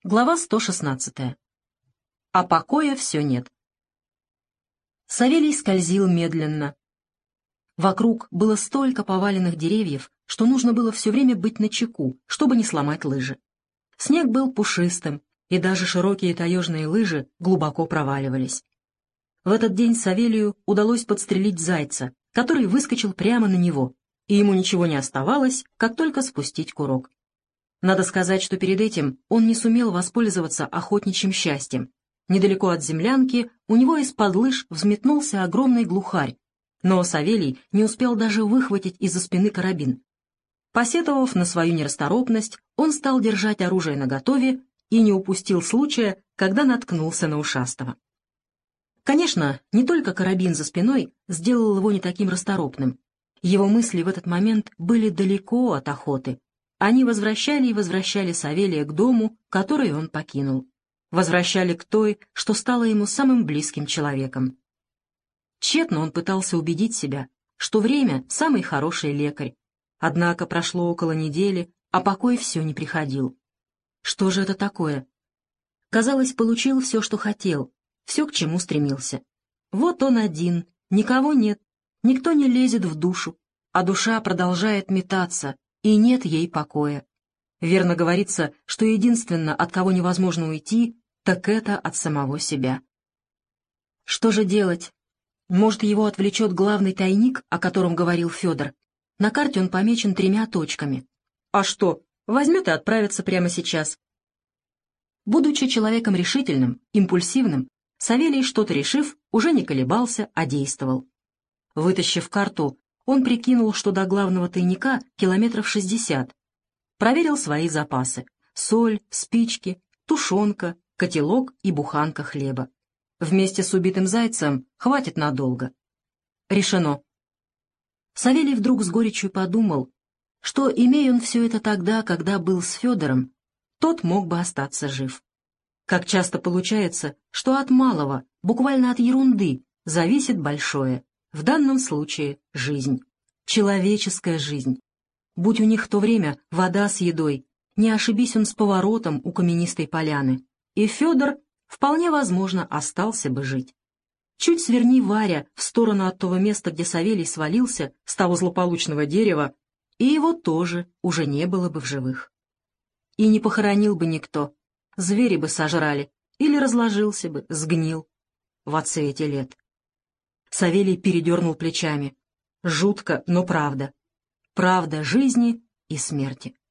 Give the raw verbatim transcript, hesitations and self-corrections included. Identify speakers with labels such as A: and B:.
A: Глава сто шестнадцатая. А покоя все нет. Савелий скользил медленно. Вокруг было столько поваленных деревьев, что нужно было все время быть начеку, чтобы не сломать лыжи. Снег был пушистым, и даже широкие таежные лыжи глубоко проваливались. В этот день Савелию удалось подстрелить зайца, который выскочил прямо на него, и ему ничего не оставалось, как только спустить курок. Надо сказать, что перед этим он не сумел воспользоваться охотничьим счастьем. Недалеко от землянки у него из-под лыж взметнулся огромный глухарь, но Савелий не успел даже выхватить из-за спины карабин. Посетовав на свою нерасторопность, он стал держать оружие наготове и не упустил случая, когда наткнулся на ушастого. Конечно, не только карабин за спиной сделал его не таким расторопным. Его мысли в этот момент были далеко от охоты. Они возвращали и возвращали Савелия к дому, который он покинул. Возвращали к той, что стала ему самым близким человеком. Тщетно он пытался убедить себя, что время — самый хороший лекарь. Однако прошло около недели, а покой все не приходил. Что же это такое? Казалось, получил все, что хотел, все, к чему стремился. Вот он один, никого нет, никто не лезет в душу, а душа продолжает метаться, и нет ей покоя. Верно говорится, что единственно, от кого невозможно уйти, так это от самого себя. Что же делать? Может, его отвлечет главный тайник, о котором говорил Федор? На карте он помечен тремя точками. А что, возьмет и отправится прямо сейчас. Будучи человеком решительным, импульсивным, Савелий, что-то решив, уже не колебался, а действовал. Вытащив карту, он прикинул, что до главного тайника километров шестьдесят. Проверил свои запасы: соль, спички, тушенка, котелок и буханка хлеба. Вместе с убитым зайцем хватит надолго. Решено. Савелий вдруг с горечью подумал, что, имея он все это тогда, когда был с Федором, тот мог бы остаться жив. Как часто получается, что от малого, буквально от ерунды, зависит большое. В данном случае жизнь. Человеческая жизнь. Будь у них в то время вода с едой, не ошибись он с поворотом у каменистой поляны, и Федор, вполне возможно, остался бы жить. Чуть сверни Варя в сторону от того места, где Савелий свалился, с того злополучного дерева, и его тоже уже не было бы в живых. И не похоронил бы никто, звери бы сожрали, или разложился бы, сгнил в отсвете лет. Савелий передернул плечами. Жутко, но правда. Правда жизни и смерти.